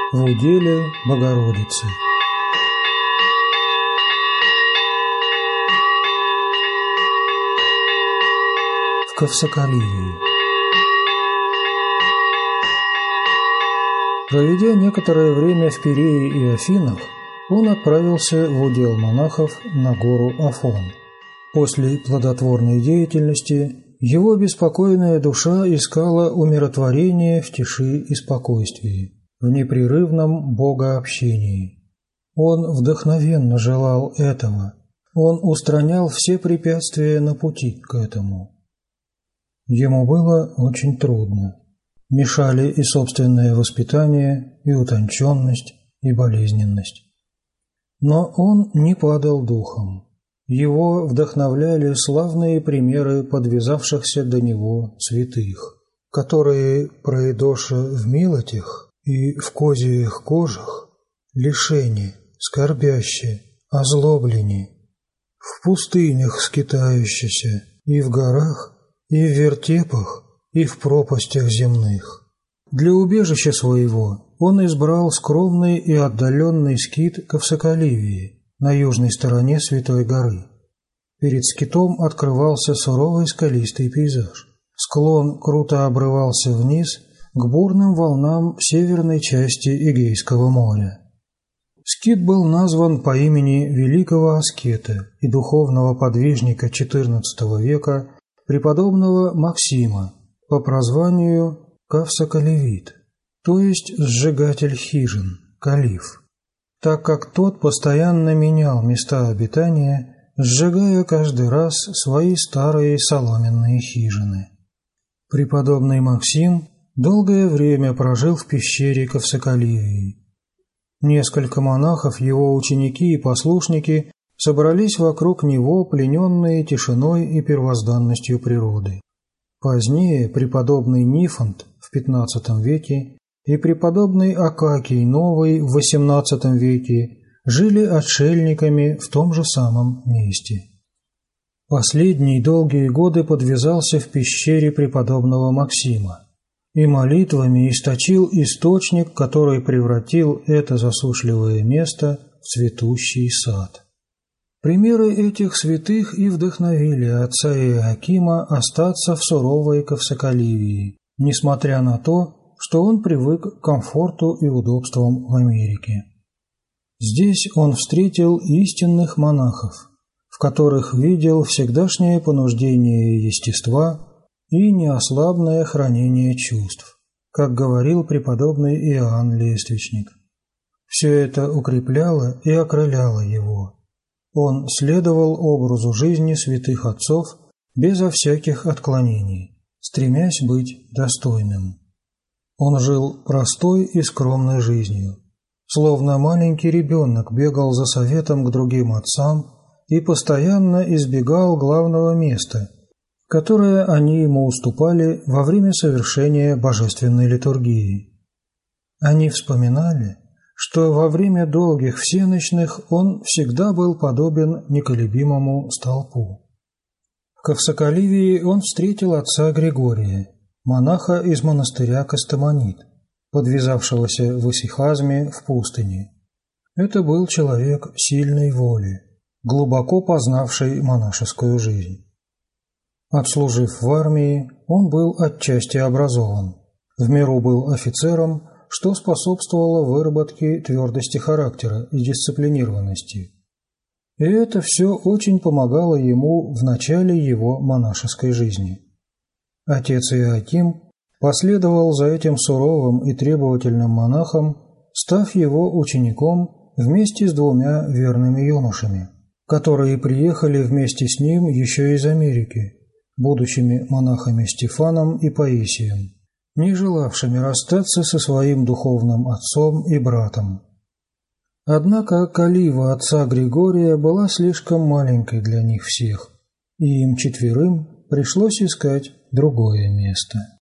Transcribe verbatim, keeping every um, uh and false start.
в уделе Богородицы. В Ковсокаливии. Проведя некоторое время в Пирее и Афинах, он отправился в удел монахов на гору Афон. После плодотворной деятельности его беспокойная душа искала умиротворения в тиши и спокойствии, в непрерывном богообщении. Он вдохновенно желал этого, он устранял все препятствия на пути к этому. Ему было очень трудно. Мешали и собственное воспитание, и утонченность, и болезненность. Но он не падал духом. Его вдохновляли славные примеры подвязавшихся до него святых, которые, проедоша в милотях и в козьих кожах, лишени, скорбяще, озлоблени, в пустынях скитающиеся, и в горах, и в вертепах, и в пропастях земных. Для убежища своего он избрал скромный и отдаленный скит Ковсокаливии на южной стороне Святой горы. Перед скитом открывался суровый скалистый пейзаж. Склон круто обрывался вниз к бурным волнам северной части Эгейского моря. Скит был назван по имени великого аскета и духовного подвижника четырнадцатого века преподобного Максима, по прозванию Кавсокаливит, то есть сжигатель хижин, калиф, так как тот постоянно менял места обитания, сжигая каждый раз свои старые соломенные хижины. Преподобный Максим долгое время прожил в пещере Ковсокаливии. Несколько монахов, его ученики и послушники, собрались вокруг него, плененные тишиной и первозданностью природы. Позднее преподобный Нифонт в пятнадцатом веке и преподобный Акакий Новый в восемнадцатом веке жили отшельниками в том же самом месте. Последний долгие годы подвязался в пещере преподобного Максима и молитвами источил источник, который превратил это засушливое место в цветущий сад. Примеры этих святых и вдохновили отца Иоакима остаться в суровой Ковсокаливии, несмотря на то, что он привык к комфорту и удобствам в Америке. Здесь он встретил истинных монахов, в которых видел всегдашнее понуждение естества и неослабное хранение чувств, как говорил преподобный Иоанн Лествичник. Все это укрепляло и окрыляло его. Он следовал образу жизни святых отцов безо всяких отклонений, стремясь быть достойным. Он жил простой и скромной жизнью, словно маленький ребенок бегал за советом к другим отцам и постоянно избегал главного места, которое они ему уступали во время совершения божественной литургии. Они вспоминали, что во время долгих всенощных он всегда был подобен неколебимому столпу. В Ковсокаливии он встретил отца Григория, монаха из монастыря Костомонит, подвязавшегося в исихазме в пустыне. Это был человек сильной воли, глубоко познавший монашескую жизнь. Отслужив в армии, он был отчасти образован, в меру был офицером, что способствовало выработке твердости характера и дисциплинированности. И это все очень помогало ему в начале его монашеской жизни. Отец Иоаким последовал за этим суровым и требовательным монахом, став его учеником вместе с двумя верными юношами, которые приехали вместе с ним еще из Америки, будущими монахами Стефаном и Паисием, не желавшими расстаться со своим духовным отцом и братом. Однако калива отца Григория была слишком маленькой для них всех, и им четверым пришлось искать другое место.